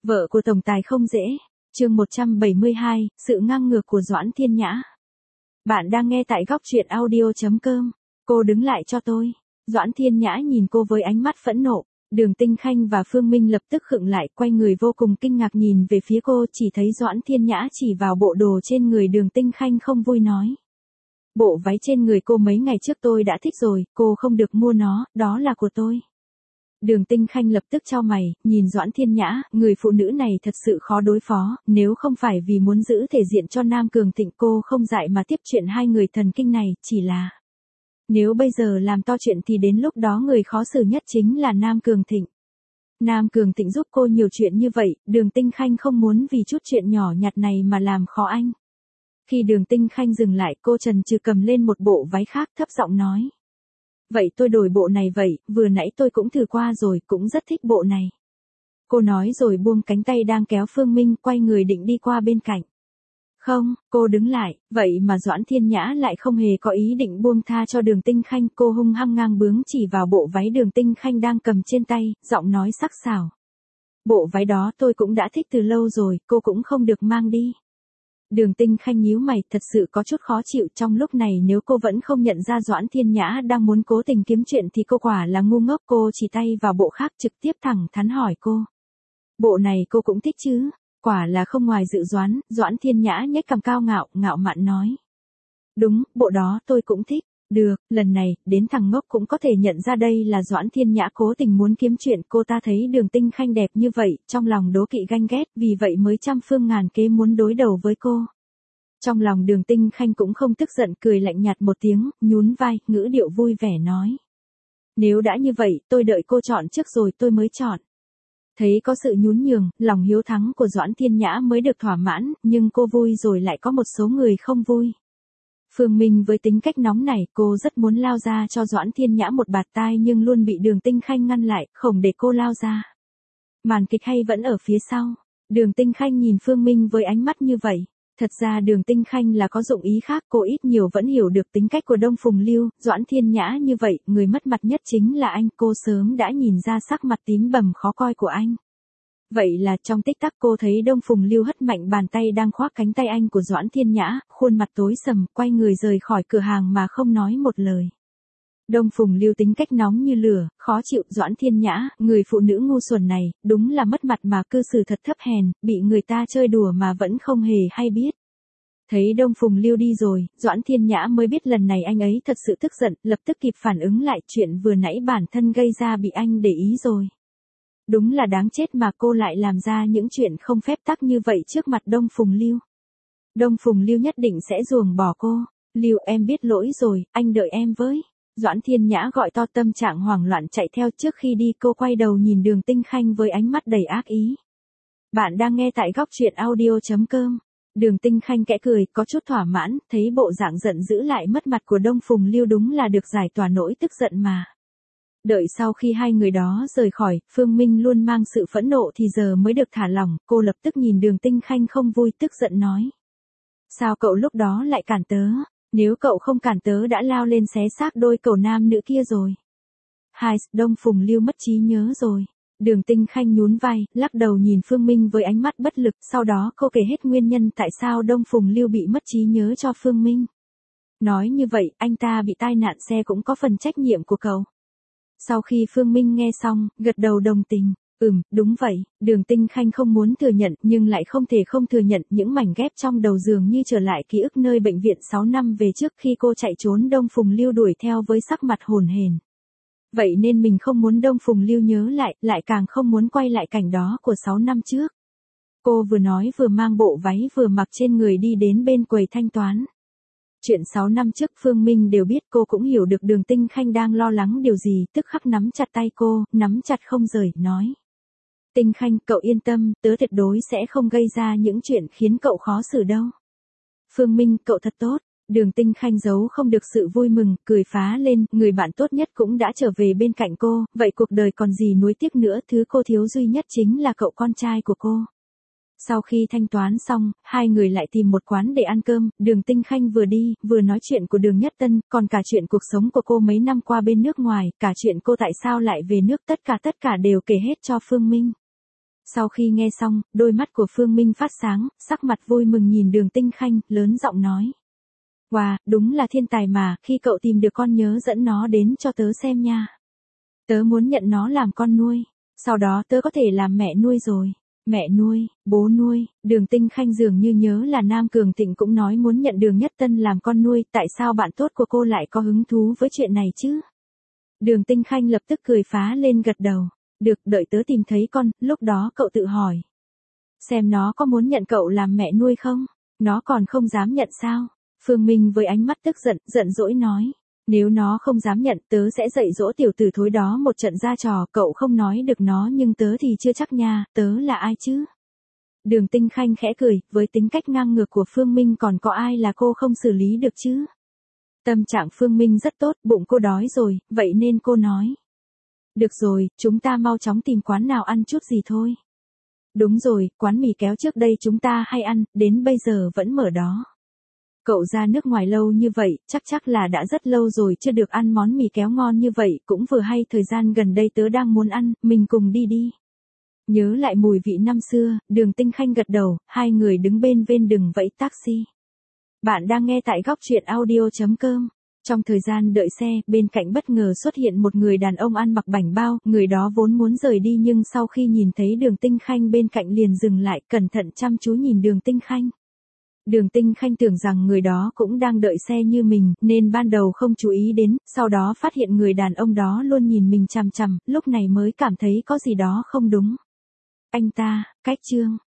Vợ của tổng tài không dễ. Chương 172, sự ngang ngược của Doãn Thiên Nhã. Bạn đang nghe tại góc truyện audio.com. Cô đứng lại cho tôi. Doãn Thiên Nhã nhìn cô với ánh mắt phẫn nộ. Đường Tinh Khanh và Phương Minh lập tức khựng lại, quay người vô cùng kinh ngạc nhìn về phía cô, chỉ thấy Doãn Thiên Nhã chỉ vào bộ đồ trên người Đường Tinh Khanh không vui nói. Bộ váy trên người cô mấy ngày trước tôi đã thích rồi, cô không được mua nó, đó là của tôi. Đường Tinh Khanh lập tức chau mày, nhìn Doãn Thiên Nhã, người phụ nữ này thật sự khó đối phó, nếu không phải vì muốn giữ thể diện cho Nam Cường Thịnh cô không dại mà tiếp chuyện hai người thần kinh này, chỉ là... Nếu bây giờ làm to chuyện thì đến lúc đó người khó xử nhất chính là Nam Cường Thịnh. Nam Cường Thịnh giúp cô nhiều chuyện như vậy, Đường Tinh Khanh không muốn vì chút chuyện nhỏ nhặt này mà làm khó anh. Khi Đường Tinh Khanh dừng lại, cô chần chừ cầm lên một bộ váy khác, thấp giọng nói. Vậy tôi đổi bộ này vậy, vừa nãy tôi cũng thử qua rồi, cũng rất thích bộ này. Cô nói rồi buông cánh tay đang kéo Phương Minh, quay người định đi qua bên cạnh. Không, cô đứng lại, vậy mà Doãn Thiên Nhã lại không hề có ý định buông tha cho Đường Tinh Khanh, cô hung hăng ngang bướng chỉ vào bộ váy Đường Tinh Khanh đang cầm trên tay, giọng nói sắc sảo. Bộ váy đó tôi cũng đã thích từ lâu rồi, cô cũng không được mang đi. Đường Tinh Khanh nhíu mày, thật sự có chút khó chịu, trong lúc này nếu cô vẫn không nhận ra Doãn Thiên Nhã đang muốn cố tình kiếm chuyện thì cô quả là ngu ngốc, cô chỉ tay vào bộ khác trực tiếp thẳng thắn hỏi cô. Bộ này cô cũng thích chứ? Quả là không ngoài dự đoán, Doãn Thiên Nhã nhếch cằm cao ngạo mạn nói. Đúng, bộ đó tôi cũng thích. Được, lần này, đến thằng ngốc cũng có thể nhận ra đây là Doãn Thiên Nhã cố tình muốn kiếm chuyện, cô ta thấy Đường Tinh Khanh đẹp như vậy, trong lòng đố kỵ ganh ghét, vì vậy mới trăm phương ngàn kế muốn đối đầu với cô. Trong lòng Đường Tinh Khanh cũng không tức giận, cười lạnh nhạt một tiếng, nhún vai, ngữ điệu vui vẻ nói. Nếu đã như vậy, tôi đợi cô chọn trước rồi tôi mới chọn. Thấy có sự nhún nhường, lòng hiếu thắng của Doãn Thiên Nhã mới được thỏa mãn, nhưng cô vui rồi lại có một số người không vui. Phương Minh với tính cách nóng này, cô rất muốn lao ra cho Doãn Thiên Nhã một bạt tai nhưng luôn bị Đường Tinh Khanh ngăn lại, không để cô lao ra. Màn kịch hay vẫn ở phía sau. Đường Tinh Khanh nhìn Phương Minh với ánh mắt như vậy. Thật ra Đường Tinh Khanh là có dụng ý khác, cô ít nhiều vẫn hiểu được tính cách của Đông Phùng Lưu, Doãn Thiên Nhã như vậy, người mất mặt nhất chính là anh, cô sớm đã nhìn ra sắc mặt tím bầm khó coi của anh. Vậy là trong tích tắc cô thấy Đông Phùng Lưu hất mạnh bàn tay đang khoác cánh tay anh của Doãn Thiên Nhã, khuôn mặt tối sầm, quay người rời khỏi cửa hàng mà không nói một lời. Đông Phùng Lưu tính cách nóng như lửa, khó chịu, Doãn Thiên Nhã, người phụ nữ ngu xuẩn này, đúng là mất mặt mà cư xử thật thấp hèn, bị người ta chơi đùa mà vẫn không hề hay biết. Thấy Đông Phùng Lưu đi rồi, Doãn Thiên Nhã mới biết lần này anh ấy thật sự tức giận, lập tức kịp phản ứng lại, chuyện vừa nãy bản thân gây ra bị anh để ý rồi. Đúng là đáng chết mà cô lại làm ra những chuyện không phép tắc như vậy trước mặt Đông Phùng Lưu. Đông Phùng Lưu nhất định sẽ ruồng bỏ cô. Lưu, em biết lỗi rồi, anh đợi em với. Doãn Thiên Nhã gọi to, tâm trạng hoảng loạn chạy theo. Trước khi đi cô quay đầu nhìn Đường Tinh Khanh với ánh mắt đầy ác ý. Bạn đang nghe tại góc truyện audio.com. Đường Tinh Khanh kẽ cười, có chút thỏa mãn, thấy bộ dạng giận dữ lại mất mặt của Đông Phùng Lưu đúng là được giải tỏa nỗi tức giận mà. Đợi sau khi hai người đó rời khỏi, Phương Minh luôn mang sự phẫn nộ thì giờ mới được thả lỏng, cô lập tức nhìn Đường Tinh Khanh không vui, tức giận nói. Sao cậu lúc đó lại cản tớ? Nếu cậu không cản tớ đã lao lên xé xác đôi cậu nam nữ kia rồi. Hai, Đông Phùng Lưu mất trí nhớ rồi. Đường Tinh Khanh nhún vai, lắc đầu nhìn Phương Minh với ánh mắt bất lực, sau đó cô kể hết nguyên nhân tại sao Đông Phùng Lưu bị mất trí nhớ cho Phương Minh. Nói như vậy, anh ta bị tai nạn xe cũng có phần trách nhiệm của cậu. Sau khi Phương Minh nghe xong, gật đầu đồng tình. Đúng vậy, Đường Tinh Khanh không muốn thừa nhận nhưng lại không thể không thừa nhận, những mảnh ghép trong đầu dường như trở lại ký ức nơi bệnh viện 6 năm về trước khi cô chạy trốn. Đông Phùng Lưu đuổi theo với sắc mặt hồn hển. Vậy nên mình không muốn Đông Phùng Lưu nhớ lại càng không muốn quay lại cảnh đó của 6 năm trước. Cô vừa nói vừa mang bộ váy vừa mặc trên người đi đến bên quầy thanh toán. Chuyện 6 năm trước Phương Minh đều biết, cô cũng hiểu được Đường Tinh Khanh đang lo lắng điều gì, tức khắc nắm chặt tay cô, nắm chặt không rời, nói. Tinh Khanh, cậu yên tâm, tớ tuyệt đối sẽ không gây ra những chuyện khiến cậu khó xử đâu. Phương Minh, cậu thật tốt. Đường Tinh Khanh giấu không được sự vui mừng, cười phá lên, người bạn tốt nhất cũng đã trở về bên cạnh cô, vậy cuộc đời còn gì nuối tiếc nữa, thứ cô thiếu duy nhất chính là cậu con trai của cô. Sau khi thanh toán xong, hai người lại tìm một quán để ăn cơm, Đường Tinh Khanh vừa đi, vừa nói chuyện của Đường Nhất Tân, còn cả chuyện cuộc sống của cô mấy năm qua bên nước ngoài, cả chuyện cô tại sao lại về nước, tất cả đều kể hết cho Phương Minh. Sau khi nghe xong, đôi mắt của Phương Minh phát sáng, sắc mặt vui mừng nhìn Đường Tinh Khanh, lớn giọng nói. Wow, đúng là thiên tài mà, khi cậu tìm được con nhớ dẫn nó đến cho tớ xem nha. Tớ muốn nhận nó làm con nuôi, sau đó tớ có thể làm mẹ nuôi rồi. Mẹ nuôi, bố nuôi, Đường Tinh Khanh dường như nhớ là Nam Cường Thịnh cũng nói muốn nhận Đường Nhất Tân làm con nuôi, tại sao bạn tốt của cô lại có hứng thú với chuyện này chứ? Đường Tinh Khanh lập tức cười phá lên gật đầu. Được, đợi tớ tìm thấy con, lúc đó cậu tự hỏi. Xem nó có muốn nhận cậu làm mẹ nuôi không? Nó còn không dám nhận sao? Phương Minh với ánh mắt tức giận, giận dỗi nói. Nếu nó không dám nhận, tớ sẽ dạy dỗ tiểu tử thối đó một trận ra trò, cậu không nói được nó nhưng tớ thì chưa chắc nha, tớ là ai chứ? Đường Tinh Khanh khẽ cười, với tính cách ngang ngược của Phương Minh còn có ai là cô không xử lý được chứ? Tâm trạng Phương Minh rất tốt, bụng cô đói rồi, vậy nên cô nói. Được rồi, chúng ta mau chóng tìm quán nào ăn chút gì thôi. Đúng rồi, quán mì kéo trước đây chúng ta hay ăn, đến bây giờ vẫn mở đó. Cậu ra nước ngoài lâu như vậy, chắc là đã rất lâu rồi chưa được ăn món mì kéo ngon như vậy, cũng vừa hay thời gian gần đây tớ đang muốn ăn, mình cùng đi đi. Nhớ lại mùi vị năm xưa, Đường Tinh Khanh gật đầu, hai người đứng bên đường vẫy taxi. Bạn đang nghe tại góc truyện audio.com. Trong thời gian đợi xe, bên cạnh bất ngờ xuất hiện một người đàn ông ăn mặc bảnh bao, người đó vốn muốn rời đi nhưng sau khi nhìn thấy Đường Tinh Khanh bên cạnh liền dừng lại, cẩn thận chăm chú nhìn Đường Tinh Khanh. Đường Tinh Khanh tưởng rằng người đó cũng đang đợi xe như mình, nên ban đầu không chú ý đến, sau đó phát hiện người đàn ông đó luôn nhìn mình chằm chằm, lúc này mới cảm thấy có gì đó không đúng. Anh ta, cách Trương,